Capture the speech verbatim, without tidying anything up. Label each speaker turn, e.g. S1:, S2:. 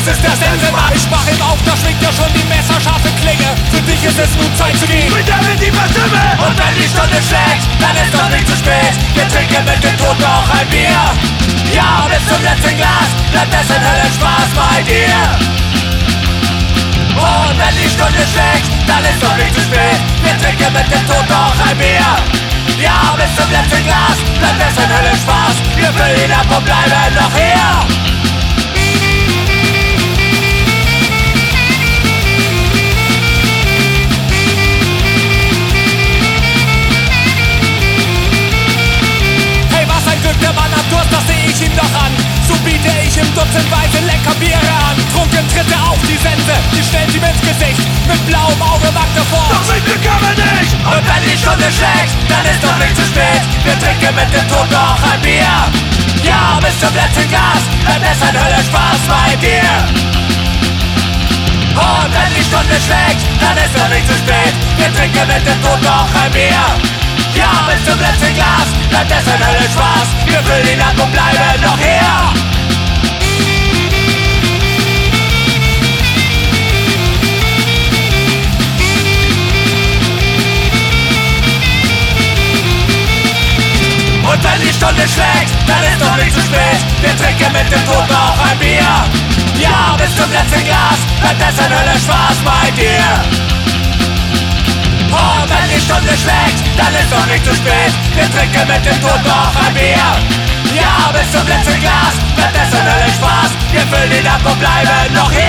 S1: das ist der Sensenmann. Ich mach ihn auf, da schwingt ja schon die messerscharfe Klinge. Für dich ist es nun Zeit zu gehen
S2: mit der tiefer Stimme.
S1: Und wenn die Stunde schlägt, dann ist noch nicht zu spät. Wir trinken mit dem Tod noch ein Bier. Ja, bis zum letzten Glas bleibt es in Hölle Spaß bei dir. Und wenn die Stunde schlägt, dann ist noch nicht zu spät. Wir trinken mit dem Tod noch ein Bier. Ja, bis zum letzten Glas bleibt es in Hölle Spaß. Wir füllen ihn ab und bleiben noch hier. Der Mann hat Durst, das seh ich ihm doch an. So biete ich ihm dutzendweise lecker Biere an. Trunken tritt er auf die Sense, die stellt ihm ins Gesicht. Mit blauem Auge wagt er vor.
S2: Doch mit mir kann man nicht.
S1: Und wenn die Stunde schlägt, dann ist noch nicht zu spät. Wir trinken mit dem Tod noch ein Bier. Ja, bis zum letzten Glas bleibt es ein Höllenspaß bei dir. Und wenn die Stunde schlägt, dann ist noch nicht zu spät. Wir trinken mit dem Tod noch ein Bier. Ja, bis zum letzten Glas bleibt es ein Höllenspaß. Wir füllen ihn ab und bleiben noch hier. Und wenn die Stunde schlägt, dann ist noch nicht zu spät. Wir trinken mit dem Tod noch ein Bier. Ja, bis zum letzten Glas bleibt es ein Höllenspaß bei dir. Und wenn die Stunde schlägt, dann ist noch nicht zu spät. Wir trinken mit dem Tod noch ein Bier. Ja, bis zum letzten Glas bleibt es ein Höllenspaß. Wir füllen ihn ab und bleiben noch hier.